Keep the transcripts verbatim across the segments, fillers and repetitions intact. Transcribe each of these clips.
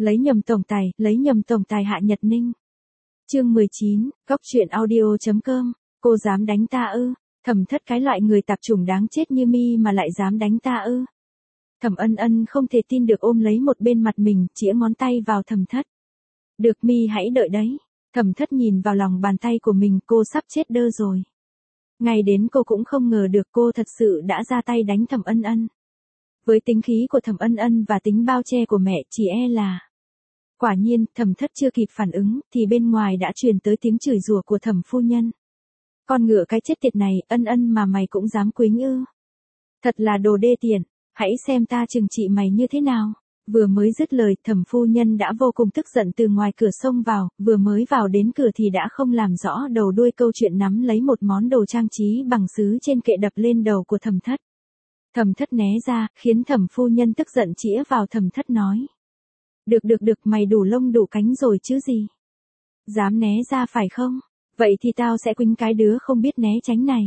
Lấy nhầm tổng tài, lấy nhầm tổng tài Hạ Nhật Ninh. Chương mười chín, góc truyện audio.com, cô dám đánh ta ư? Thẩm Thất cái loại người tạp chủng đáng chết như mi mà lại dám đánh ta ư? Thẩm Ân Ân không thể tin được ôm lấy một bên mặt mình, chĩa ngón tay vào Thẩm Thất. Được mi hãy đợi đấy. Thẩm Thất nhìn vào lòng bàn tay của mình, cô sắp chết đơ rồi. Ngay đến cô cũng không ngờ được cô thật sự đã ra tay đánh Thẩm Ân Ân. Với tính khí của Thẩm Ân Ân và tính bao che của mẹ chỉ e là... Quả nhiên, Thẩm Thất chưa kịp phản ứng, thì bên ngoài đã truyền tới tiếng chửi rủa của Thẩm phu nhân. Con ngựa cái chết tiệt này, Ân Ân mà mày cũng dám quýnh ư? Thật là đồ đê tiện, hãy xem ta trừng trị mày như thế nào. Vừa mới dứt lời, Thẩm phu nhân đã vô cùng tức giận từ ngoài cửa xông vào, vừa mới vào đến cửa thì đã không làm rõ đầu đuôi câu chuyện nắm lấy một món đồ trang trí bằng sứ trên kệ đập lên đầu của Thẩm Thất. Thẩm Thất né ra, khiến Thẩm phu nhân tức giận chĩa vào Thẩm Thất nói. Được được được, mày đủ lông đủ cánh rồi chứ gì. Dám né ra phải không? Vậy thì tao sẽ quýnh cái đứa không biết né tránh này.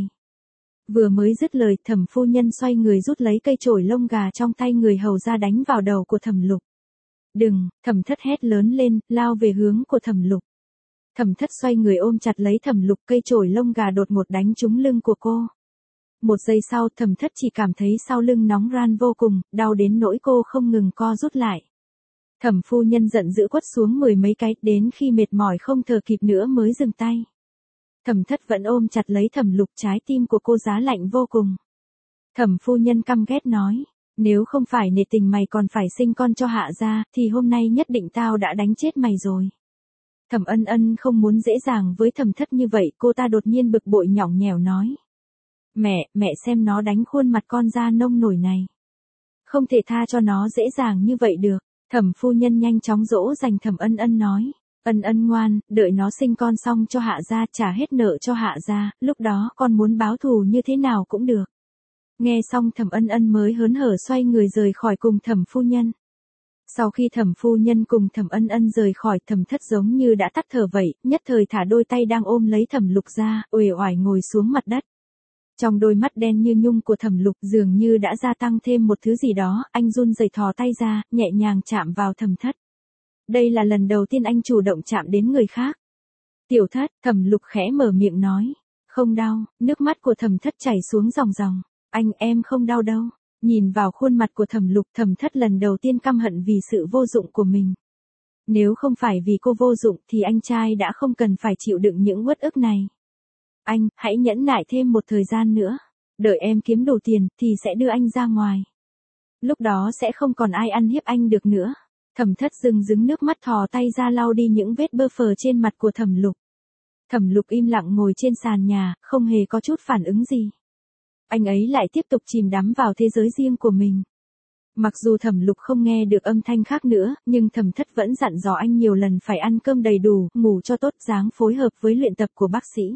Vừa mới dứt lời, Thẩm phu nhân xoay người rút lấy cây chổi lông gà trong tay người hầu ra đánh vào đầu của Thẩm Lục. Đừng, Thẩm Thất hét lớn lên, lao về hướng của Thẩm Lục. Thẩm Thất xoay người ôm chặt lấy Thẩm Lục, cây chổi lông gà đột ngột đánh trúng lưng của cô. Một giây sau, Thẩm Thất chỉ cảm thấy sau lưng nóng ran vô cùng, đau đến nỗi cô không ngừng co rút lại. Thẩm phu nhân giận dữ quất xuống mười mấy cái, đến khi mệt mỏi không thở kịp nữa mới dừng tay. Thẩm Thất vẫn ôm chặt lấy Thẩm Lục, trái tim của cô giá lạnh vô cùng. Thẩm phu nhân căm ghét nói, nếu không phải nể tình mày còn phải sinh con cho Hạ gia, thì hôm nay nhất định tao đã đánh chết mày rồi. Thẩm Ân Ân không muốn dễ dàng với Thẩm Thất như vậy, cô ta đột nhiên bực bội nhõng nhẽo nói. Mẹ, mẹ xem nó đánh khuôn mặt con ra nông nổi này. Không thể tha cho nó dễ dàng như vậy được. Thẩm phu nhân nhanh chóng dỗ dành Thẩm Ân Ân nói. Ân Ân ngoan, đợi nó sinh con xong cho Hạ gia, trả hết nợ cho Hạ gia, lúc đó con muốn báo thù như thế nào cũng được. Nghe xong Thẩm Ân Ân mới hớn hở xoay người rời khỏi cùng Thẩm phu nhân. Sau khi Thẩm phu nhân cùng Thẩm Ân Ân rời khỏi, Thẩm Thất giống như đã tắt thở vậy, nhất thời thả đôi tay đang ôm lấy Thẩm Lục ra, uể oải ngồi xuống mặt đất. Trong đôi mắt đen như nhung của Thẩm Lục dường như đã gia tăng thêm một thứ gì đó, anh run rẩy thò tay ra, nhẹ nhàng chạm vào Thẩm Thất. Đây là lần đầu tiên anh chủ động chạm đến người khác. Tiểu Thất, Thẩm Lục khẽ mở miệng nói. Không đau, nước mắt của Thẩm Thất chảy xuống ròng ròng. Anh, em không đau đâu. Nhìn vào khuôn mặt của Thẩm Lục, Thẩm Thất lần đầu tiên căm hận vì sự vô dụng của mình. Nếu không phải vì cô vô dụng thì anh trai đã không cần phải chịu đựng những uất ức này. Anh, hãy nhẫn nại thêm một thời gian nữa. Đợi em kiếm đủ tiền, thì sẽ đưa anh ra ngoài. Lúc đó sẽ không còn ai ăn hiếp anh được nữa. Thẩm Thất rưng rưng nước mắt thò tay ra lau đi những vết bơ phờ trên mặt của Thẩm Lục. Thẩm Lục im lặng ngồi trên sàn nhà, không hề có chút phản ứng gì. Anh ấy lại tiếp tục chìm đắm vào thế giới riêng của mình. Mặc dù Thẩm Lục không nghe được âm thanh khác nữa, nhưng Thẩm Thất vẫn dặn dò anh nhiều lần phải ăn cơm đầy đủ, ngủ cho tốt, dáng phối hợp với luyện tập của bác sĩ.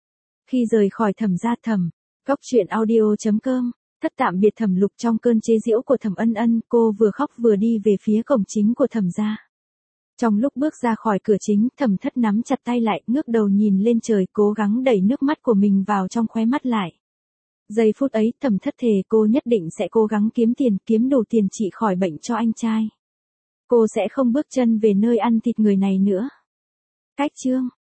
Khi rời khỏi Thẩm gia, Thẩm, góc truyện audio.com, Thất tạm biệt Thẩm Lục trong cơn chế giễu của Thẩm Ân Ân, cô vừa khóc vừa đi về phía cổng chính của Thẩm gia. Trong lúc bước ra khỏi cửa chính, Thẩm Thất nắm chặt tay lại, ngước đầu nhìn lên trời, cố gắng đẩy nước mắt của mình vào trong khóe mắt lại. Giây phút ấy, Thẩm Thất thề cô nhất định sẽ cố gắng kiếm tiền, kiếm đủ tiền trị khỏi bệnh cho anh trai. Cô sẽ không bước chân về nơi ăn thịt người này nữa. Cách chương